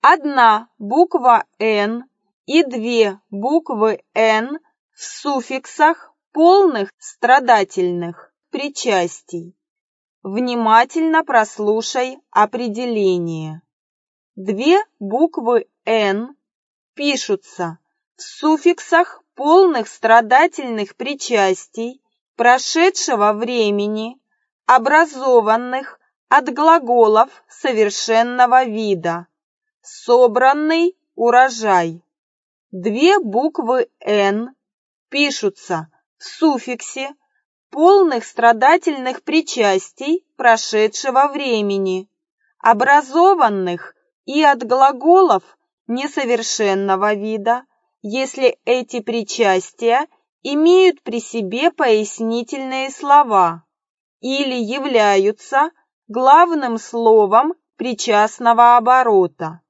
одна буква «Н» и две буквы «Н» в суффиксах полных страдательных причастий. Внимательно прослушай определение. Две буквы «Н» пишутся в суффиксах полных страдательных причастий прошедшего времени, образованных от глаголов совершенного вида. Собранный урожай. Две буквы «Н» пишутся в суффиксе полных страдательных причастий прошедшего времени, образованных и от глаголов несовершенного вида, если эти причастия имеют при себе пояснительные слова или являются главным словом причастного оборота.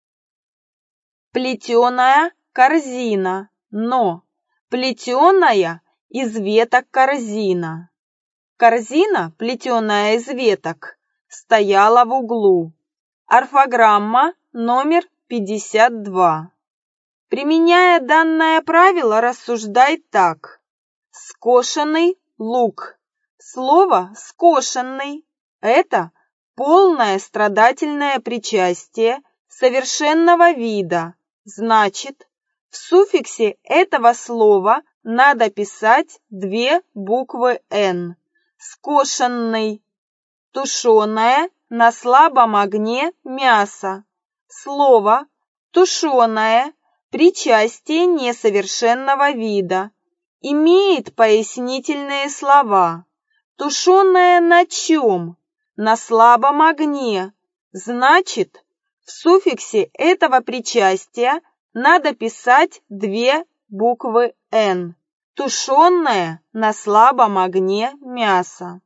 Плетеная корзина, но плетеная из веток корзина. Корзина, плетеная из веток, стояла в углу. Орфограмма номер 52. Применяя данное правило, рассуждай так. Скошенный лук. Слово «скошенный» – это полное страдательное причастие совершенного вида. Значит, в суффиксе этого слова надо писать две буквы «Н». Скошенный. Тушеное на слабом огне мясо. Слово «тушеное» – причастие несовершенного вида. Имеет пояснительные слова. Тушеное на чем? На слабом огне. Значит, в суффиксе этого причастия надо писать две буквы «Н». Тушеное на слабом огне мясо.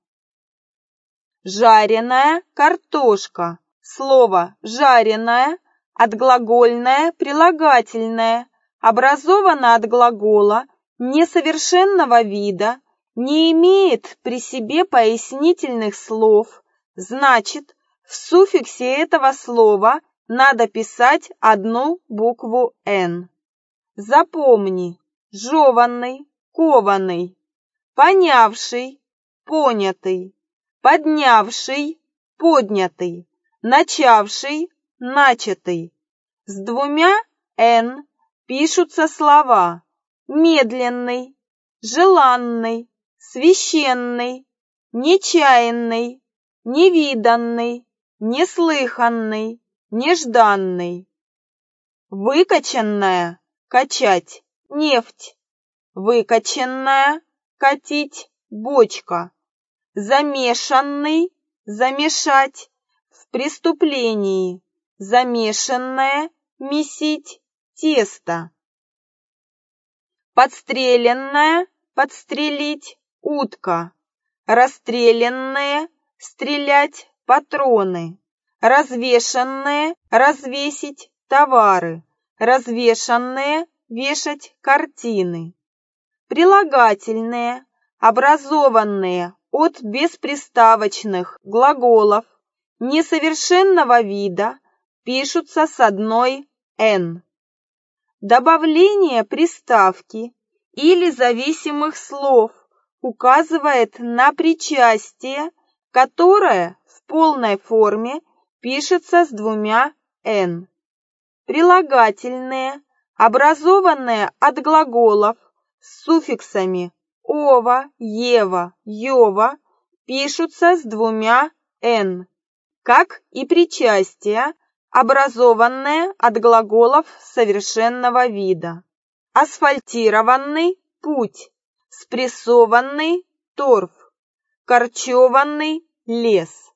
Жареная картошка. Слово «жареная» от глагольное прилагательное, образовано от глагола несовершенного вида, не имеет при себе пояснительных слов, значит, в суффиксе этого слова надо писать одну букву «Н». Запомни: жеванный, кованый, понявший, понятый, поднявший, поднятый, начавший, начатый. С двумя «н» пишутся слова медленный, желанный, священный, нечаянный, невиданный, неслыханный, нежданный. Выкачанная – качать, нефть. Выкачанная – катить, бочка. Замешанный – замешать, в преступлении. Замешанное – месить, тесто. Подстреленная – подстрелить, утка. Расстрелянные – стрелять, патроны. Развешанные – развесить, товары. Развешанные – вешать, картины. Прилагательные, образованные от бесприставочных глаголов несовершенного вида, пишутся с одной «н». Добавление приставки или зависимых слов указывает на причастие, которое в полной форме пишется с двумя «н». Прилагательные, образованные от глаголов с суффиксами «ова», «ева», «ёва», пишутся с двумя «н», как и причастия, образованные от глаголов совершенного вида. Асфальтированный путь, спрессованный торф, корчеванный лес.